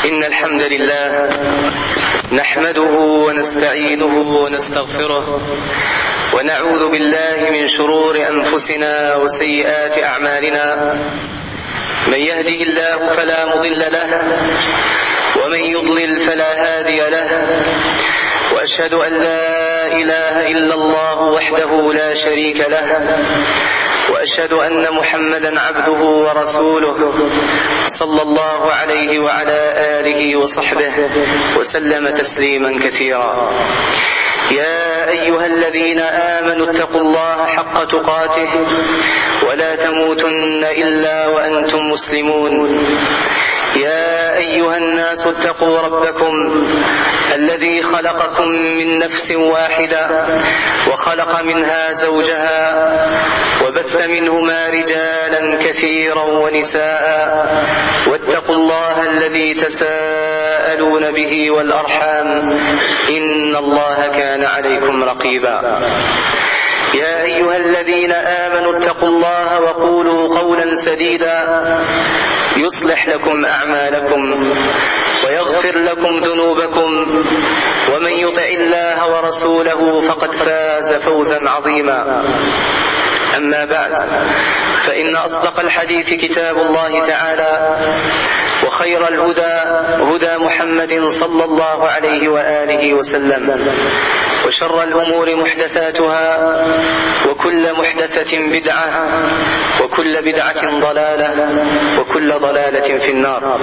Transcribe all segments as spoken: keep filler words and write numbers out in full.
إن الحمد لله نحمده ونستعينه ونستغفره ونعوذ بالله من شرور أنفسنا وسيئات أعمالنا. من يهده الله فلا مضل له ومن يضلل فلا هادي له، وأشهد أن لا إله إلا الله وحده لا شريك له، وأشهد أن محمدا عبده ورسوله صلى الله عليه وعلى آله وصحبه وسلم تسليما كثيرا. يا أيها الذين آمنوا اتقوا الله حق تقاته ولا تموتن إلا وأنتم مسلمون. يا أيها الناس اتقوا ربكم الذي خلقكم من نفس واحدة وخلق منها زوجها وبث منهما رجالا كثيرا ونساء، واتقوا الله الذي تساءلون به والأرحام إن الله كان عليكم رقيبا. يا أيها الذين آمنوا اتقوا الله وقولوا قولا سديدا يصلح لكم أعمالكم ويغفر لكم ذنوبكم، ومن يطع الله ورسوله فقد فاز فوزا عظيما. أما بعد، فإن أصدق الحديث كتاب الله تعالى، وخير الهدى هدى محمد صلى الله عليه وآله وسلم، وشر الأمور محدثاتها، وكل محدثة بدعة، وكل بدعة ضلالة، وكل ضلالة في النار.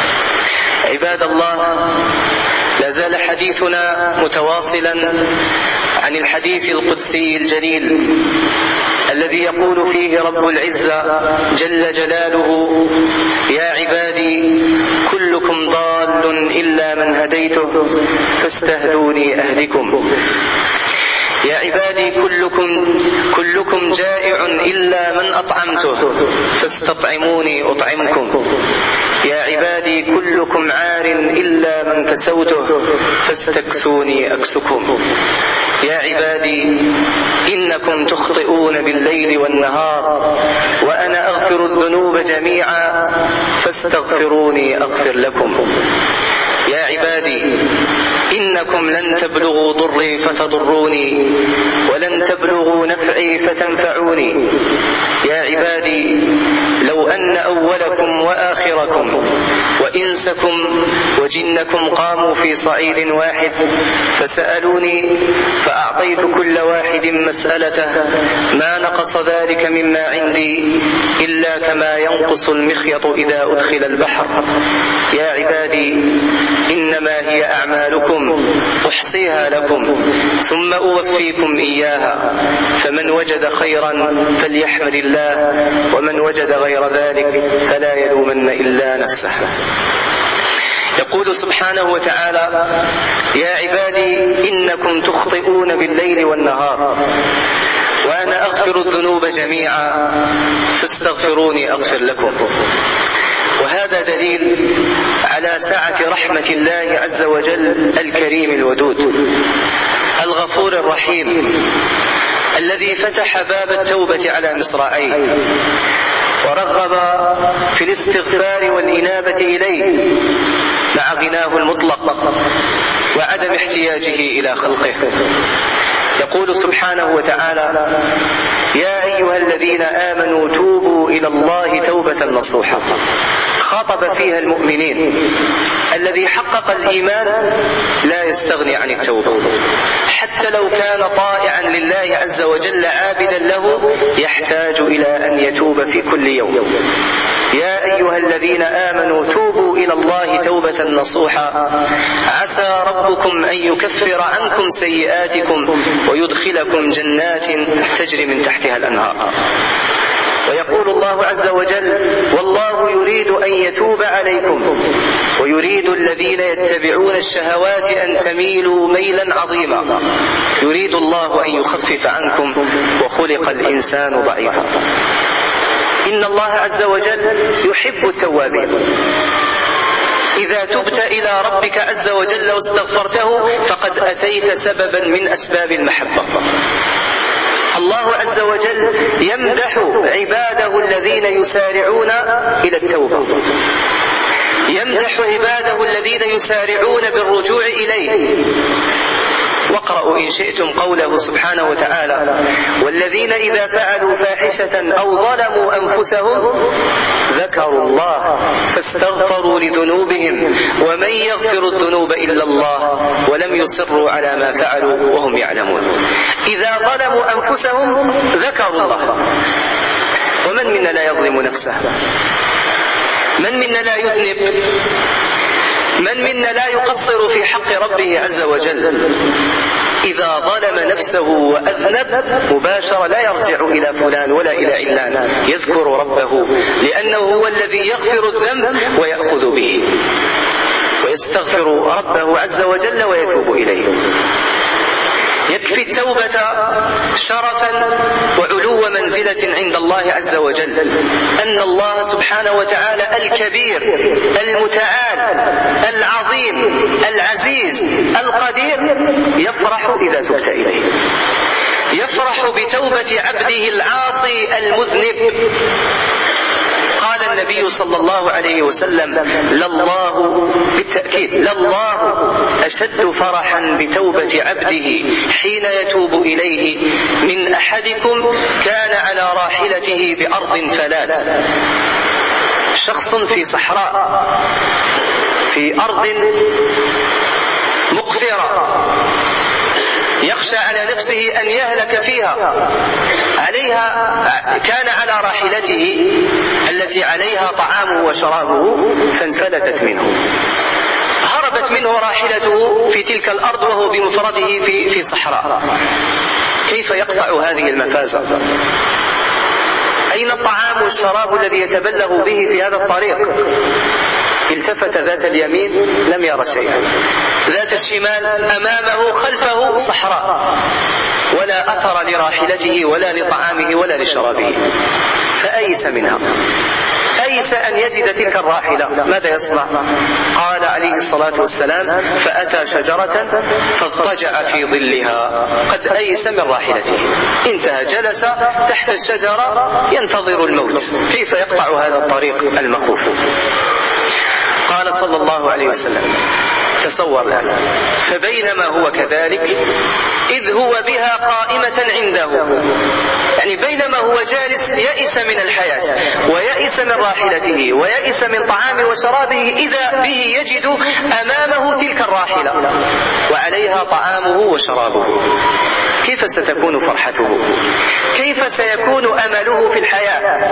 عباد الله، لا زال حديثنا متواصلا عن الحديث القدسي الجليل الذي يقول فيه رب العزة جل جلاله: يا عبادي كلكم ضال إلا من هديته فاستهدوني أهدكم. يا عبادي كلكم كلكم جائع إلا من أطعمته فاستطعموني أطعمكم. يا عبادي كلكم عار إلا من كسوته فاستكسوني أكسكم. يا عبادي إنكم تخطئون بالليل والنهار وأنا أغفر الذنوب جميعا فاستغفروني أغفر لكم. يا عبادي إنكم لن تبلغوا ضري فتضروني ولن تبلغوا نفعي فتنفعوني. يا عبادي لو أن أولكم وآخركم وإنسكم وجنكم قاموا في صعيد واحد فسألوني فأعطيت كل واحد مسألته ما نقص ذلك مما عندي إلا كما ينقص المخيط إذا أدخل البحر. يا عبادي إنما هي أعمالكم أحصيها لكم ثم أوفيكم إياها، فمن وجد خيرا فليحمد الله، ومن وجد غير ذلك فلا يلومن إلا نفسه. يقول سبحانه وتعالى: يا عبادي إنكم تخطئون بالليل والنهار وأنا أغفر الذنوب جميعا فاستغفروني أغفر لكم. وهذا دليل على سعة رحمة الله عز وجل الكريم الودود الغفور الرحيم، الذي فتح باب التوبة على مصراعيه ورغب في الاستغفار والإنابة إليه مع غناه المطلق وعدم احتياجه إلى خلقه. يقول سبحانه وتعالى: يا أيها الذين آمنوا توبوا إلى الله توبة نصوحا. خاطب فيها المؤمنين. الذي حقق الإيمان لا يستغني عن التوبة، حتى لو كان طائعا لله عز وجل عابدا له يحتاج إلى أن يتوب في كل يوم. يا أيها الذين آمنوا توبوا إلى الله توبة نصوحا عسى ربكم أن يكفر عنكم سيئاتكم ويدخلكم جنات تجري من تحتها الأنهار. ويقول الله عز وجل: والله يريد أن يتوب عليكم ويريد الذين يتبعون الشهوات أن تميلوا ميلا عظيما. يريد الله أن يخفف عنكم وخلق الإنسان ضعيفا. إن الله عز وجل يحب التوابين. إذا تبت إلى ربك عز وجل واستغفرته فقد أتيت سببا من أسباب المحبة. الله عز وجل يمدح عباده الذين يسارعون إلى التوبة، يمدح عباده الذين يسارعون بالرجوع إليه. واقرأوا إن شئتم قوله سبحانه وتعالى: والذين إذا فعلوا فاحشة أو ظلموا أنفسهم ذكروا الله فاستغفروا لذنوبهم ومن يغفر الذنوب إلا الله ولم يصروا على ما فعلوا وهم يعلمون. إذا ظلموا أنفسهم ذكروا الله. ومن منا لا يظلم نفسه؟ من منا لا يذنب؟ من منا لا يقصر في حق ربه عز وجل؟ إذا ظلم نفسه وأذنب مباشرة لا يرجع إلى فلان ولا إلى علان، يذكر ربه لأنه هو الذي يغفر الذنب ويأخذ به ويستغفر ربه عز وجل ويتوب إليه. يكفي التوبة شرفا وعلو منزلة عند الله عز وجل أن الله سبحانه وتعالى الكبير المتعال العظيم العزيز القدير يفرح إذا تبت إليه، يفرح بتوبة عبده العاصي المذنب. قال النبي صلى الله عليه وسلم: لله، بالتأكيد لله أشد فرحا بتوبة عبده حين يتوب إليه من أحدكم كان على راحلته بأرض فلات. شخص في صحراء في أرض مقفرة يخشى على نفسه أن يهلك فيها، عليها كان على راحلته التي عليها طعامه وشرابه فانفلتت منه، هربت منه راحلته في تلك الأرض وهو بمفرده في في صحراء. كيف يقطع هذه المفازة؟ أين الطعام والشراب الذي يتبلغ به في هذا الطريق؟ التفت ذات اليمين لم ير شيئا، ذات الشمال أمامه خلفه صحراء، ولا أثر لراحلته ولا لطعامه ولا لشرابه، فأيس منها، أيس أن يجد تلك الراحلة. ماذا يصنع؟ قال عليه الصلاة والسلام: فأتى شجرة فاضطجع في ظلها. قد أيس من راحلته، انتهى، جلس تحت الشجرة ينتظر الموت. كيف يقطع هذا الطريق المخوف؟ قال صلى الله عليه وسلم: تصور الآن: فبينما هو كذلك إذ هو بها قائمة عنده، يعني بينما هو جالس يئس من الحياة ويئس من راحلته ويئس من طعامه وشرابه، إذا به يجد أمامه تلك الراحلة وعليها طعامه وشرابه. كيف ستكون فرحته؟ كيف سيكون أمله في الحياة؟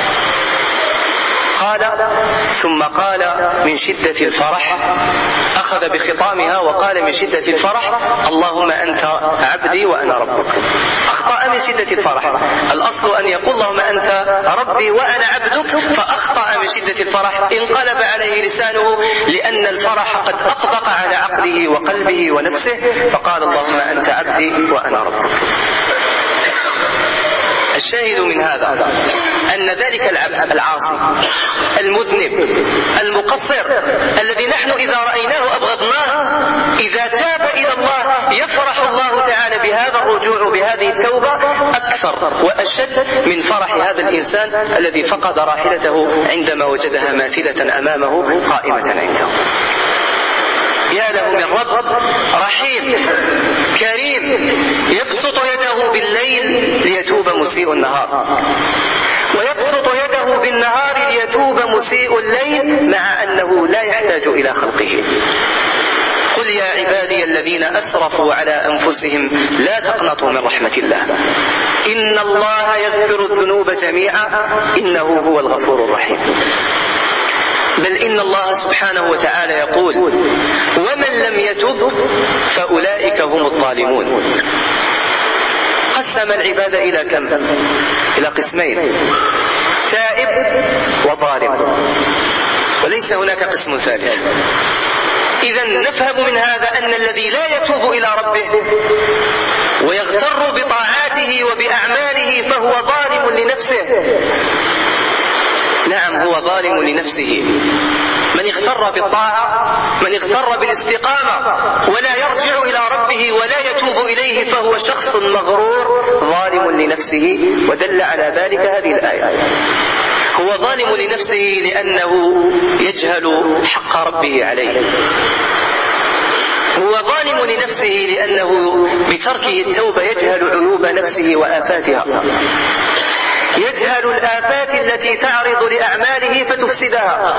قال ثم قال من شدة الفرح، أخذ بخطامها وقال من شدة الفرح: اللهم أنت عبدي وأنا ربك. أخطأ من شدة الفرح. الأصل أن يقول اللهم أنت ربي وأنا عبدك، فأخطأ من شدة الفرح، انقلب عليه لسانه لأن الفرح قد أطبق على عقله وقلبه ونفسه، فقال اللهم أنت عبدي وأنا ربك. الشاهد من هذا أن ذلك العبد العاصي المذنب المقصر الذي نحن إذا رأيناه أبغضناه، إذا تاب إلى الله يفرح الله تعالى بهذا الرجوع بهذه التوبة أكثر وأشد من فرح هذا الإنسان الذي فقد راحلته عندما وجدها ماثلة أمامه قائمة عنده. يا له من رب رحيم كريم يبسط يده بالليل ليتوب مسيء النهار، ويبسط يده بالنهار ليتوب مسيء الليل، مع أنه لا يحتاج إلى خلقه. قل يا عبادي الذين أسرفوا على أنفسهم لا تقنطوا من رحمة الله إن الله يغفر الذنوب جميعا إنه هو الغفور الرحيم. بل إن الله سبحانه وتعالى يقول: ومن لم يتب فأولئك هم الظالمون. قسم العباد إلى كم؟ إلى قسمين: تائب وظالم، وليس هناك قسم ثالث. إذن نفهم من هذا أن الذي لا يتوب إلى ربه ويغتر بطاعاته وبأعماله فهو ظالم لنفسه. نعم، هو ظالم لنفسه. من اغتر بالطاعة، من اغتر بالاستقامة ولا يرجع إلى ربه ولا يتوب إليه فهو شخص مغرور ظالم لنفسه، ودل على ذلك هذه الآية. هو ظالم لنفسه لأنه يجهل حق ربه عليه، هو ظالم لنفسه لأنه بتركه التوبة يجهل عيوب نفسه وآفاتها، يجهل الآفات التي تعرض لأعماله فتفسدها.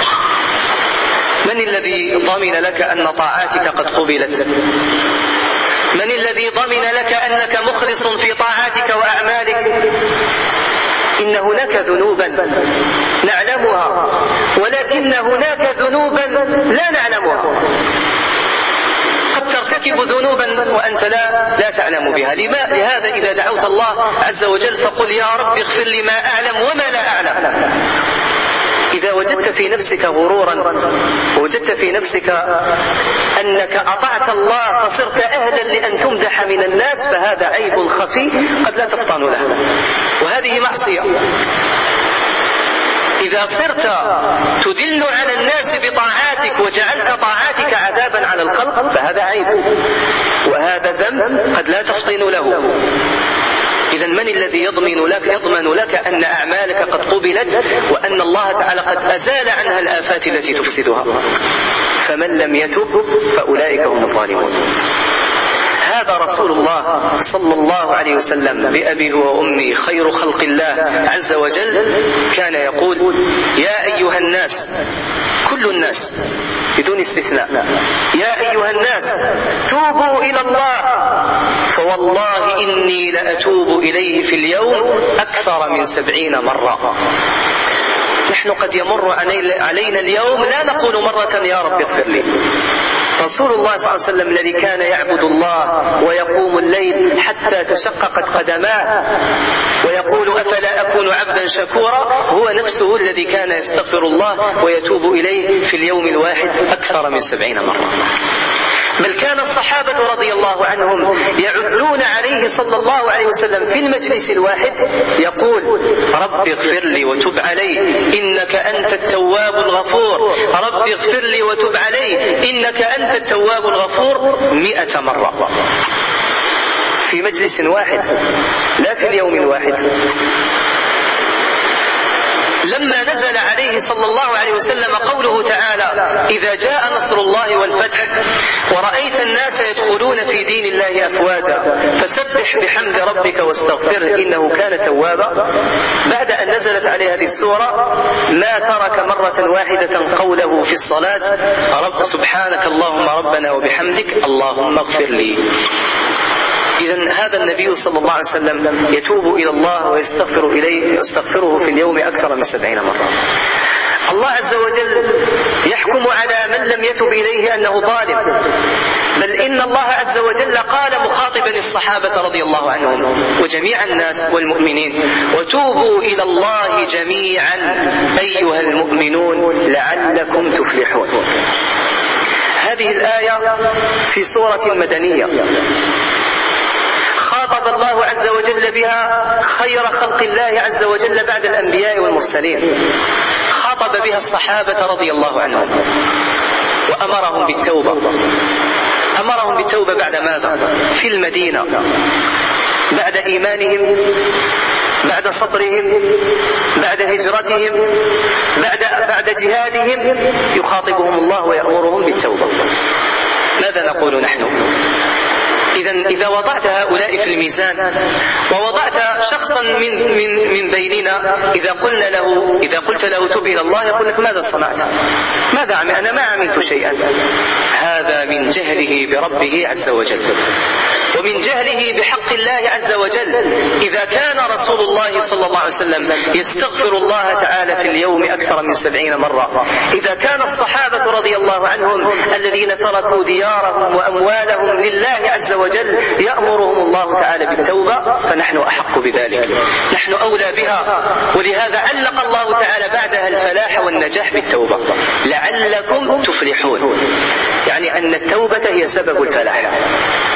من الذي ضمن لك أن طاعاتك قد قبلت؟ من الذي ضمن لك أنك مخلص في طاعاتك وأعمالك؟ إن هناك ذنوبا نعلمها، ولكن هناك ذنوبا لا نعلمها. قد ترتكب ذنوبا وأنت لا, لا تعلم بها. لهذا إذا دعوت الله عز وجل فقل يا رب اغفر لي ما أعلم وما لا أعلم. إذا وجدت في نفسك غرورا، وجدت في نفسك أنك أطعت الله فصرت أهلا لأن تمدح من الناس، فهذا عيب خفي قد لا تفطن له، وهذه معصية. إذا صرت تدل على الناس بطاعاتك وجعلت طاعاتك عذابا على الخلق فهذا عيب، وهذا ذنب قد لا تفطن له. إذن من الذي يضمن لك, يضمن لك أن أعمالك قد قبلت وأن الله تعالى قد أزال عنها الآفات التي تفسدها؟ فمن لم يتب فأولئك هم الظالمون. هذا رسول الله صلى الله عليه وسلم بأبي وأمي خير خلق الله عز وجل كان يقول يا أيها الناس، كل الناس بدون استثناء، يا أيها الناس توبوا إلى الله فوالله إني لأتوب إليه في اليوم أكثر من سبعين مرة. نحن قد يمر علينا اليوم لا نقول مرة يا رب اغفر لي. رسول الله صلى الله عليه وسلم الذي كان يعبد الله ويقوم الليل حتى تشققت قدماه ويقول أفلا أكون عبدا شكورا، هو نفسه الذي كان يستغفر الله ويتوب إليه في اليوم الواحد أكثر من سبعين مرة. بل كان الصحابة رضي الله عنهم يعدون عليه صلى الله عليه وسلم في المجلس الواحد يقول رب اغفر لي وتب علي إنك أنت التواب الغفور، رب اغفر لي وتب علي إنك أنت التواب الغفور مئة مرة في مجلس واحد، لا في اليوم الواحد. لما نزل عليه صلى الله عليه وسلم قوله تعالى إذا جاء نصر الله والفتح ورأيت الناس يدخلون في دين الله أفواجا فسبح بحمد ربك واستغفره إنه كان توابا، بعد أن نزلت عليه هذه السورة ما ترك مرة واحدة قوله في الصلاة رب سبحانك اللهم ربنا وبحمدك اللهم اغفر لي. إذن هذا النبي صلى الله عليه وسلم يتوب إلى الله ويستغفر إليه يستغفره في اليوم أكثر من سبعين مرة. الله عز وجل يحكم على من لم يتب إليه أنه ظالم، بل إن الله عز وجل قال مخاطبا الصحابة رضي الله عنهم وجميع الناس والمؤمنين وتوبوا إلى الله جميعا أيها المؤمنون لعلكم تفلحون. هذه الآية في سورة مدنية خاطب الله عز وجل بها خير خلق الله عز وجل بعد الأنبياء والمرسلين، خاطب بها الصحابة رضي الله عنهم وأمرهم بالتوبة. أمرهم بالتوبة بعد ماذا؟ في المدينة بعد إيمانهم، بعد صبرهم، بعد هجرتهم، بعد, بعد جهادهم يخاطبهم الله ويأمرهم بالتوبة. ماذا نقول نحن؟ إذن إذا وضعت هؤلاء في الميزان ووضعت شخصا من من من بيننا إذا قلنا له إذا قلت له تب إلى الله يقول لك ماذا صنعت؟ ماذا عمل؟ أنا ما عملت شيئا. هذا من جهله بربه عز وجل ومن جهله بحق الله عز وجل. إذا كان رسول الله صلى الله عليه وسلم يستغفر الله تعالى في اليوم أكثر من سبعين مرة، إذا كان الصحابة رضي الله عنهم الذين تركوا ديارهم وأموالهم لله عز وجل يأمرهم الله تعالى بالتوبة، فنحن أحق بذلك، نحن أولى بها. ولهذا علق الله تعالى بعدها الفلاح والنجاح بالتوبة لعلكم تفلحون، يعني أن التوبة هي سبب الفلاح.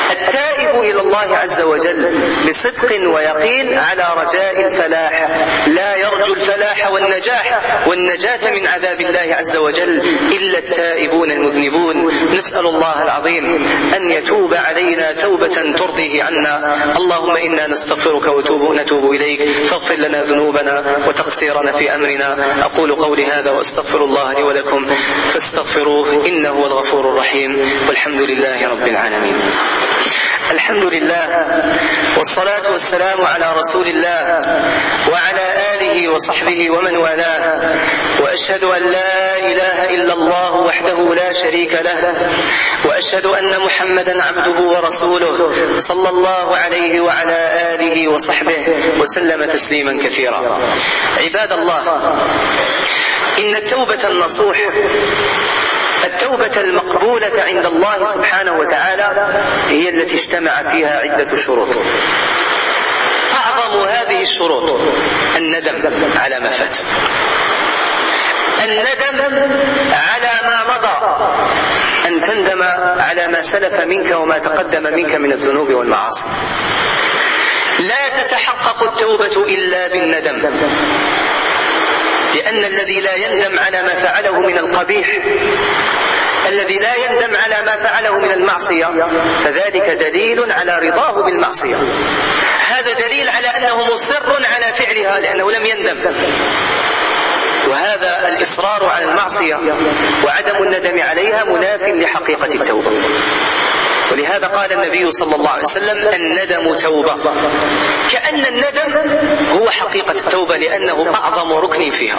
التائب إلى الله عز وجل بصدق ويقين على رجاء الفلاح، لا يرجو الفلاح والنجاح والنجاة من عذاب الله عز وجل إلا التائبون المذنبون. نسأل الله العظيم أن يتوب علينا توبة ترضيه عنا. اللهم إنا نستغفرك ونتوب إليك، فاغفر لنا ذنوبنا وتقصيرنا في أمرنا. أقول قولي هذا وأستغفر الله لي ولكم فاستغفروه إنه هو الغفور الرحيم، والحمد لله رب العالمين. الحمد لله والصلاة والسلام على رسول الله وعلى آله وصحبه ومن والاه، وأشهد أن لا إله إلا الله وحده لا شريك له، وأشهد أن محمدا عبده ورسوله صلى الله عليه وعلى آله وصحبه وسلم تسليما كثيرا. عباد الله، إن التوبة النصوح، التوبة المقبولة عند الله سبحانه وتعالى، هي التي اجتمع فيها عدة شروط. أعظم هذه الشروط الندم على ما فات، الندم على ما مضى، أن تندم على ما سلف منك وما تقدم منك من الذنوب والمعاصي. لا تتحقق التوبة إلا بالندم، لأن الذي لا يندم على ما فعله من القبيح، الذي لا يندم على ما فعله من المعصية، فذلك دليل على رضاه بالمعصية. هذا دليل على أنه مصر على فعلها لأنه لم يندم. وهذا الإصرار على المعصية وعدم الندم عليها مناف لحقيقة التوبة. ولهذا قال النبي صلى الله عليه وسلم: الندم توبة. كأن الندم هو حقيقة التوبة، لأنه أعظم ركن فيها.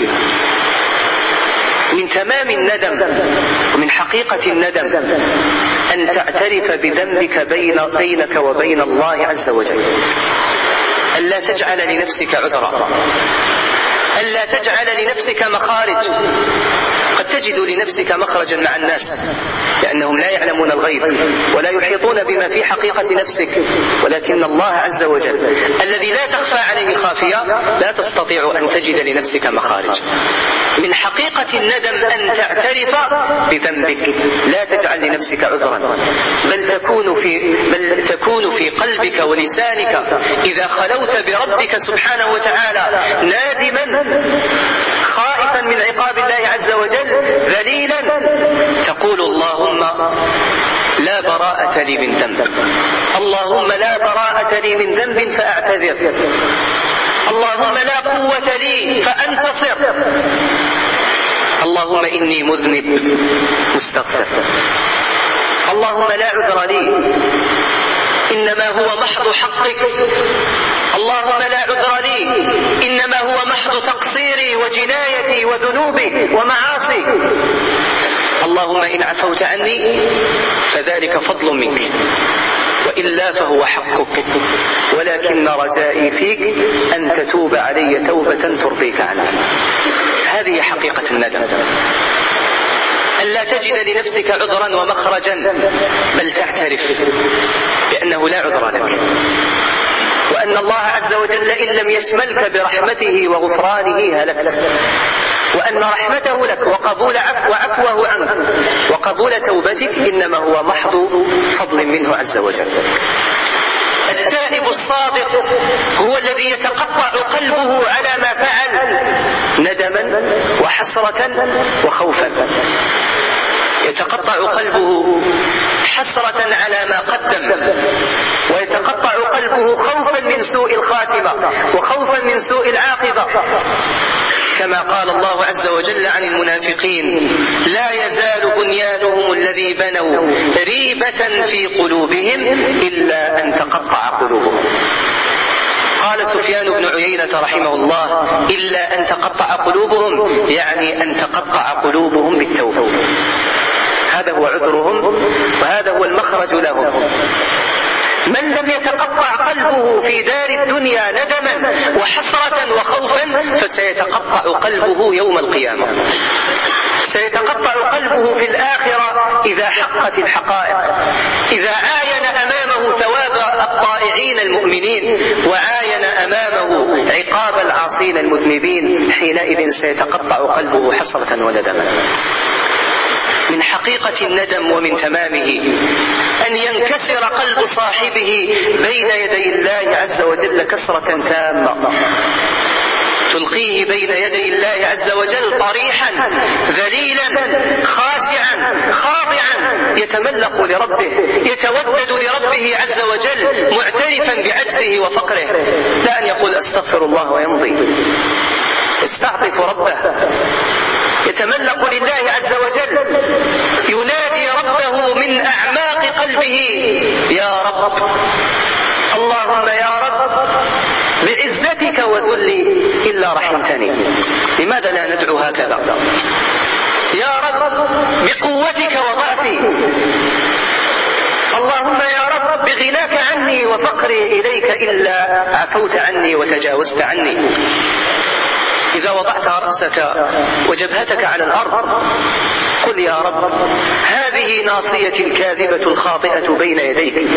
من تمام الندم ومن حقيقة الندم أن تعترف بذنبك بين بينك وبين الله عز وجل، ألا تجعل لنفسك عذرا، ألا تجعل لنفسك مخارج. قد تجد لنفسك مخرجا مع الناس لأنهم لا يعلمون الغيب ولا يحيطون بما في حقيقة نفسك، ولكن الله عز وجل الذي لا تخفى عليه خافية لا تستطيع أن تجد لنفسك مخارج. من حقيقة الندم أن تعترف بذنبك، لا تجعل لنفسك عذرا، بل تكون في بل تكون في قلبك ولسانك إذا خلوت بربك سبحانه وتعالى نادما خائفا من عقاب الله عز وجل ذليلا، تقول: اللهم لا براءة لي من ذنب، اللهم لا براءة لي من ذنب فأعتذر، اللهم لا قوة لي فأنتصر، اللهم إني مذنب مستغفر، اللهم لا عذر لي إنما هو محض حقك، اللهم لا عذر لي إنما هو محض تقصيري وجنايتي وذنوبي ومعاصي، اللهم إن عفوت عني فذلك فضل منك، وإلا فهو حقك، ولكن رجائي فيك أن تتوب علي توبة ترضيك عنها. هذه حقيقة الندم، ألا تجد لنفسك عذرا ومخرجا، بل تعترف بأنه لا عذر لك، وأن الله عز وجل إن لم يشملك برحمته وغفرانه هلكت، وأن رحمته لك وقبول عفو وعفوه عنك وقبول توبتك إنما هو محض فضل منه عز وجل. التائب الصادق هو الذي يتقطع قلبه على ما فعل ندما وحسرة وخوفا، يتقطع قلبه حسرة على ما قدم، ويتقطع قلبه خوفا من سوء الخاتمة وخوفا من سوء العاقبة، كما قال الله عز وجل عن المنافقين: لا يزال بنيانهم الذي بنوا ريبة في قلوبهم إلا أن تقطع قلوبهم. قال سفيان بن عيينة رحمه الله: إلا أن تقطع قلوبهم، يعني أن تقطع قلوبهم بالتوبة. هذا هو عذرهم وهذا هو المخرج لهم. من لم يتقطع قلبه في دار الدنيا ندما وحسرة وخوفا فسيتقطع قلبه يوم القيامة، سيتقطع قلبه في الآخرة إذا حقت الحقائق، إذا عاين أمامه ثواب الطائعين المؤمنين وعاين أمامه عقاب العاصين المذنبين، حينئذ سيتقطع قلبه حسرة وندما. من حقيقة الندم ومن تمامه أن ينكسر قلب صاحبه بين يدي الله عز وجل كسرة تامة تلقيه بين يدي الله عز وجل طريحا ذليلا خاشعا خاضعا يتملق لربه يتودد لربه عز وجل معترفا بعجزه وفقره، لا أن يقول أستغفر الله ويمضي. يستعطف ربه، يتملق لله عز وجل، ينادي ربه من أعماق قلبه: يا رب، اللهم يا رب، بعزتك وذلي إلا رحمتني. لماذا لا ندعو هكذا؟ يا رب بقوتك وضعفي، اللهم يا رب بغناك عني وفقري إليك إلا عفوت عني وتجاوزت عني. إذا وضعت رأسك وجبهتك على الأرض قل: يا رب، هذه ناصيتي الكاذبة الخاطئة بين يديك،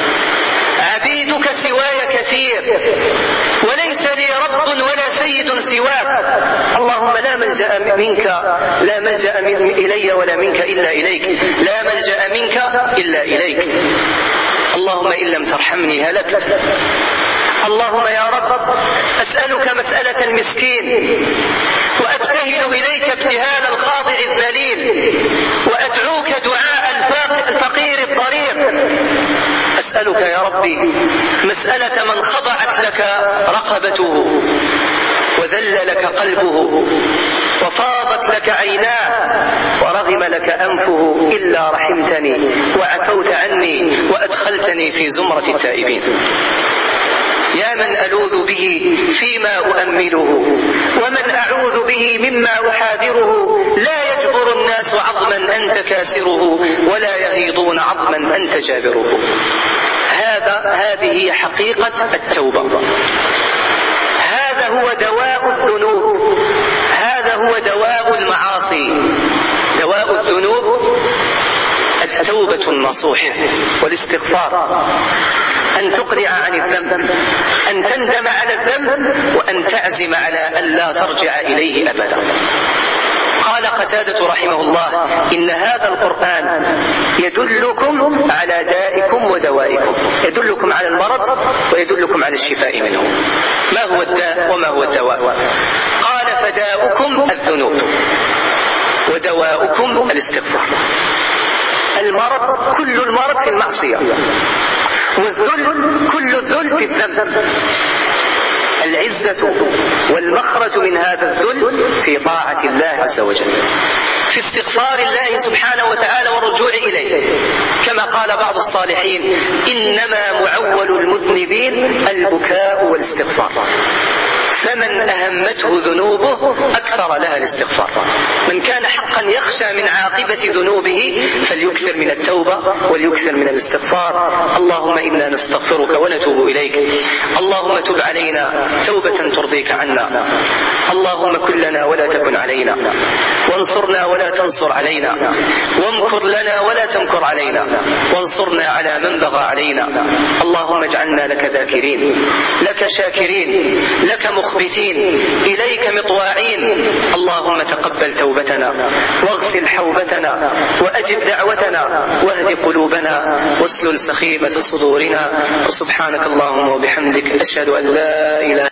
عبيدك سواي كثير وليس لي رب ولا سيد سواك، اللهم لا ملجأ منك لا ملجأ من إلي ولا منك إلا إليك، لا ملجأ منك إلا إليك، اللهم إن لم ترحمني هلكت. اللهم يا رب أسألك مسألة المسكين وأبتهل إليك ابتهال الخاضع الذليل وأدعوك دعاء الفقير الضرير. أسألك يا ربي مسألة من خضعت لك رقبته وذل لك قلبه وفاضت لك عيناه ورغم لك أنفه إلا رحمتني وعفوت عني وأدخلتني في زمرة التائبين. يا من ألوذ به فيما أؤمله ومن أعوذ به مما أحاذره، لا يجبر الناس عظما أنت كاسره ولا يهيضون عظما أنت جابره. هذا هذه حقيقة التوبة، هذا هو دواء الذنوب، هذا هو دواء المعاصي. دواء الذنوب التوبة النصوح والاستغفار، أن تقلع عن الذنب، أن تندم على الذنب، وأن تعزم على أن لا ترجع إليه أبدا. قال قتادة رحمه الله: إن هذا القرآن يدلكم على دائكم ودوائكم، يدلكم على المرض ويدلكم على الشفاء منه. ما هو الداء وما هو الدواء؟ قال: فداؤكم الذنوب ودواؤكم الاستغفار. المرض، كل المرض في المعصية، والذل كل الذل في الذنب. العزة والمخرج من هذا الذل في طاعة الله عز وجل، في استغفار الله سبحانه وتعالى والرجوع إليه، كما قال بعض الصالحين: إنما معول المذنبين البكاء والاستغفار، فمن أهمته ذنوبه أكثر لها الاستغفار. من كان حقا يخشى من عاقبة ذنوبه فليكثر من التوبة وليكثر من الاستغفار. اللهم إنا نستغفرك ونتوب إليك، اللهم تب علينا توبة ترضيك عنا، اللهم كن لنا ولا تكن علينا، وانصرنا ولا تنصر علينا، وامكر لنا ولا تمكر علينا، وانصرنا على من بغى علينا. اللهم اجعلنا لك ذاكرين، لك شاكرين، لك مخبتين، إليك مطواعين. اللهم تقبل توبتنا واغسل حوبتنا وأجب دعوتنا واهد قلوبنا واسلل سخيمة صدورنا. وسبحانك اللهم وبحمدك، أشهد أن لا إله